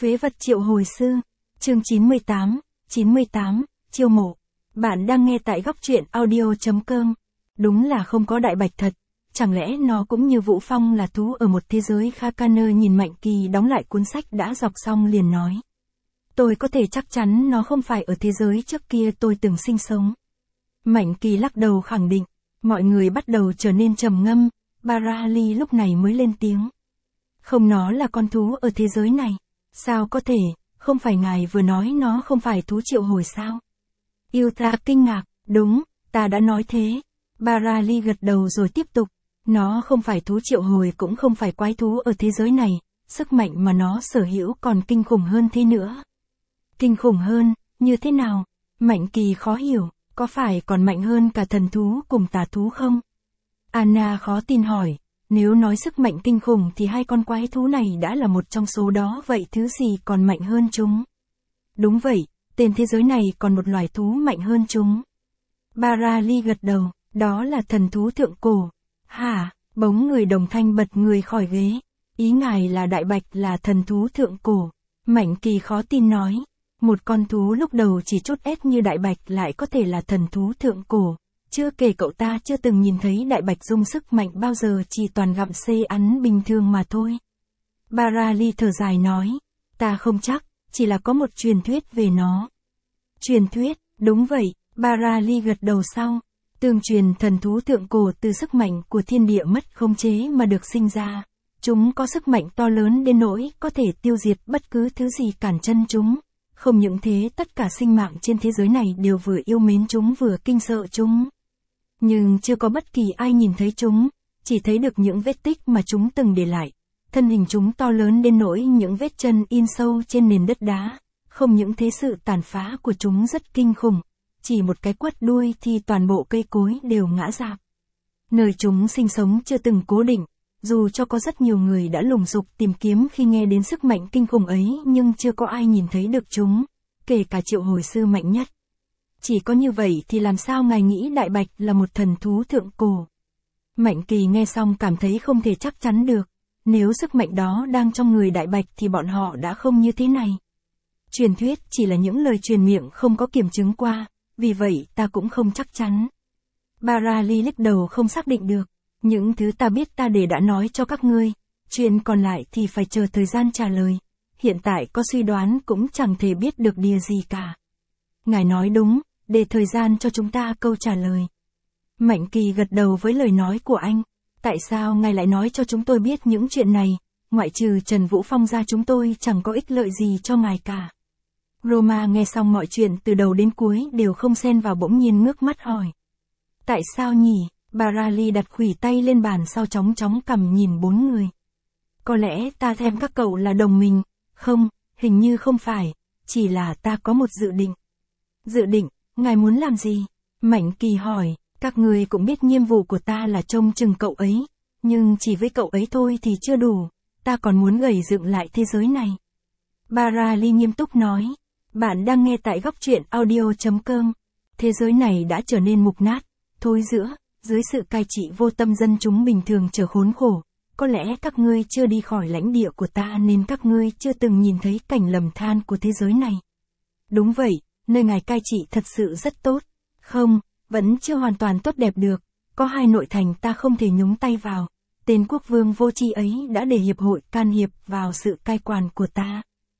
Phế vật triệu hồi sư. Chương 98, chiêu mộ. Bạn đang nghe tại góc truyện audio.com. Đúng là không có đại bạch thật. Chẳng lẽ nó cũng như Vũ Phong là thú ở một thế giới khác? Canner nhìn Mạnh Kỳ đóng lại cuốn sách đã đọc xong liền nói. Tôi có thể chắc chắn nó không phải ở thế giới trước kia tôi từng sinh sống. Mạnh Kỳ lắc đầu khẳng định. Mọi người bắt đầu trở nên trầm ngâm. Barali lúc này mới lên tiếng. Không, nó là con thú ở thế giới này. Sao có thể, không phải ngài vừa nói nó không phải thú triệu hồi sao? Yuta kinh ngạc, đúng, ta đã nói thế. Barali gật đầu rồi tiếp tục. Nó không phải thú triệu hồi cũng không phải quái thú ở thế giới này, sức mạnh mà nó sở hữu còn kinh khủng hơn thế nữa. Kinh khủng hơn, như thế nào? Mạnh Kỳ khó hiểu, có phải còn mạnh hơn cả thần thú cùng tà thú không? Anna khó tin hỏi. Nếu nói sức mạnh kinh khủng thì hai con quái thú này đã là một trong số đó, vậy thứ gì còn mạnh hơn chúng? Đúng vậy, tên thế giới này còn một loài thú mạnh hơn chúng. Barali gật đầu, đó là thần thú thượng cổ. Hả? Bỗng người đồng thanh bật người khỏi ghế. Ý ngài là đại bạch là thần thú thượng cổ. Mạnh Kỳ khó tin nói. Một con thú lúc đầu chỉ chút ép như đại bạch lại có thể là thần thú thượng cổ. Chưa kể cậu ta chưa từng nhìn thấy đại bạch dung sức mạnh bao giờ, chỉ toàn gặm xê ăn bình thường mà thôi. Barali thở dài nói, ta không chắc, chỉ là có một truyền thuyết về nó. Truyền thuyết, đúng vậy, Barali gật đầu sau. Tương truyền thần thú thượng cổ từ sức mạnh của thiên địa mất khống chế mà được sinh ra. Chúng có sức mạnh to lớn đến nỗi có thể tiêu diệt bất cứ thứ gì cản chân chúng. Không những thế, tất cả sinh mạng trên thế giới này đều vừa yêu mến chúng vừa kinh sợ chúng. Nhưng chưa có bất kỳ ai nhìn thấy chúng, chỉ thấy được những vết tích mà chúng từng để lại. Thân hình chúng to lớn đến nỗi những vết chân in sâu trên nền đất đá. Không những thế, sự tàn phá của chúng rất kinh khủng. Chỉ một cái quất đuôi thì toàn bộ cây cối đều ngã rạp. Nơi chúng sinh sống chưa từng cố định. Dù cho có rất nhiều người đã lùng sục tìm kiếm khi nghe đến sức mạnh kinh khủng ấy, nhưng chưa có ai nhìn thấy được chúng, kể cả triệu hồi sư mạnh nhất. Chỉ có như vậy thì làm sao ngài nghĩ đại bạch là một thần thú thượng cổ? Mạnh Kỳ nghe xong cảm thấy không thể chắc chắn được. Nếu sức mạnh đó đang trong người đại bạch thì bọn họ đã không như thế này. Truyền thuyết chỉ là những lời truyền miệng không có kiểm chứng qua, vì vậy ta cũng không chắc chắn. Barali lắc đầu không xác định được. Những thứ ta biết ta đã nói cho các ngươi. Chuyện còn lại thì phải chờ thời gian trả lời. Hiện tại có suy đoán cũng chẳng thể biết được điều gì cả. Ngài nói đúng. Để thời gian cho chúng ta câu trả lời. Mạnh Kỳ gật đầu với lời nói của anh. Tại sao ngài lại nói cho chúng tôi biết những chuyện này? Ngoại trừ Trần Vũ Phong ra chúng tôi chẳng có ích lợi gì cho ngài cả. Roma nghe xong mọi chuyện từ đầu đến cuối đều không xen vào, bỗng nhiên ngước mắt hỏi. Tại sao nhỉ? Barali đặt khuỷu tay lên bàn sau chóng cằm nhìn bốn người. Có lẽ ta thèm các cậu là đồng minh. Không, hình như không phải. Chỉ là ta có một dự định. Dự định? Ngài muốn làm gì? Mạnh Kỳ hỏi, các người cũng biết nhiệm vụ của ta là trông chừng cậu ấy, nhưng chỉ với cậu ấy thôi thì chưa đủ, ta còn muốn gầy dựng lại thế giới này. Barali nghiêm túc nói, bạn đang nghe tại góc truyện audio.com. Thế giới này đã trở nên mục nát, thối rữa, dưới sự cai trị vô tâm dân chúng bình thường trở khốn khổ. Có lẽ các ngươi chưa đi khỏi lãnh địa của ta nên các ngươi chưa từng nhìn thấy cảnh lầm than của thế giới này. Đúng vậy. Nơi ngài cai trị thật sự rất tốt. Không, vẫn chưa hoàn toàn tốt đẹp được. Có hai nội thành ta không thể nhúng tay vào. Tên quốc vương vô tri ấy đã để hiệp hội can thiệp vào sự cai quản của ta.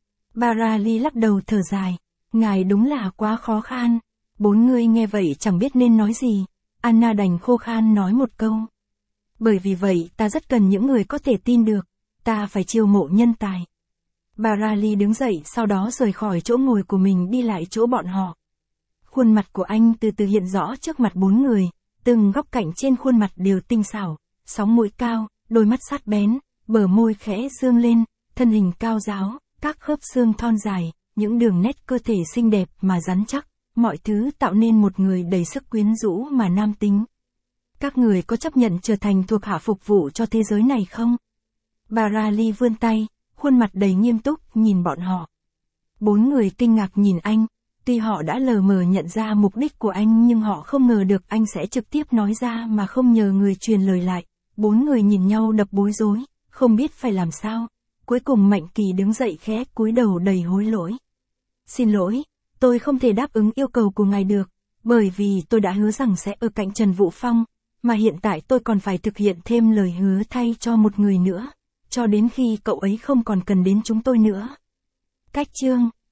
Barali lắc đầu thở dài. Ngài đúng là quá khó khăn. Bốn người nghe vậy chẳng biết nên nói gì. Anna đành khô khan nói một câu. Bởi vì vậy ta rất cần những người có thể tin được. Ta phải chiêu mộ nhân tài. Barali đứng dậy sau đó rời khỏi chỗ ngồi của mình đi lại chỗ bọn họ. Khuôn mặt của anh từ từ hiện rõ trước mặt bốn người, từng góc cạnh trên khuôn mặt đều tinh xảo, sóng mũi cao, đôi mắt sắc bén, bờ môi khẽ dương lên, thân hình cao ráo, các khớp xương thon dài, những đường nét cơ thể xinh đẹp mà rắn chắc, mọi thứ tạo nên một người đầy sức quyến rũ mà nam tính. Các người có chấp nhận trở thành thuộc hạ phục vụ cho thế giới này không? Barali vươn tay. Khuôn mặt đầy nghiêm túc nhìn bọn họ. Bốn người kinh ngạc nhìn anh, tuy họ đã lờ mờ nhận ra mục đích của anh nhưng họ không ngờ được anh sẽ trực tiếp nói ra mà không nhờ người truyền lời lại. Bốn người nhìn nhau đập bối rối, không biết phải làm sao. Cuối cùng Mạnh Kỳ đứng dậy khẽ cúi đầu đầy hối lỗi. Xin lỗi, tôi không thể đáp ứng yêu cầu của ngài được, bởi vì tôi đã hứa rằng sẽ ở cạnh Trần Vũ Phong, mà hiện tại tôi còn phải thực hiện thêm lời hứa thay cho một người nữa, cho đến khi cậu ấy không còn cần đến chúng tôi nữa. Cách chương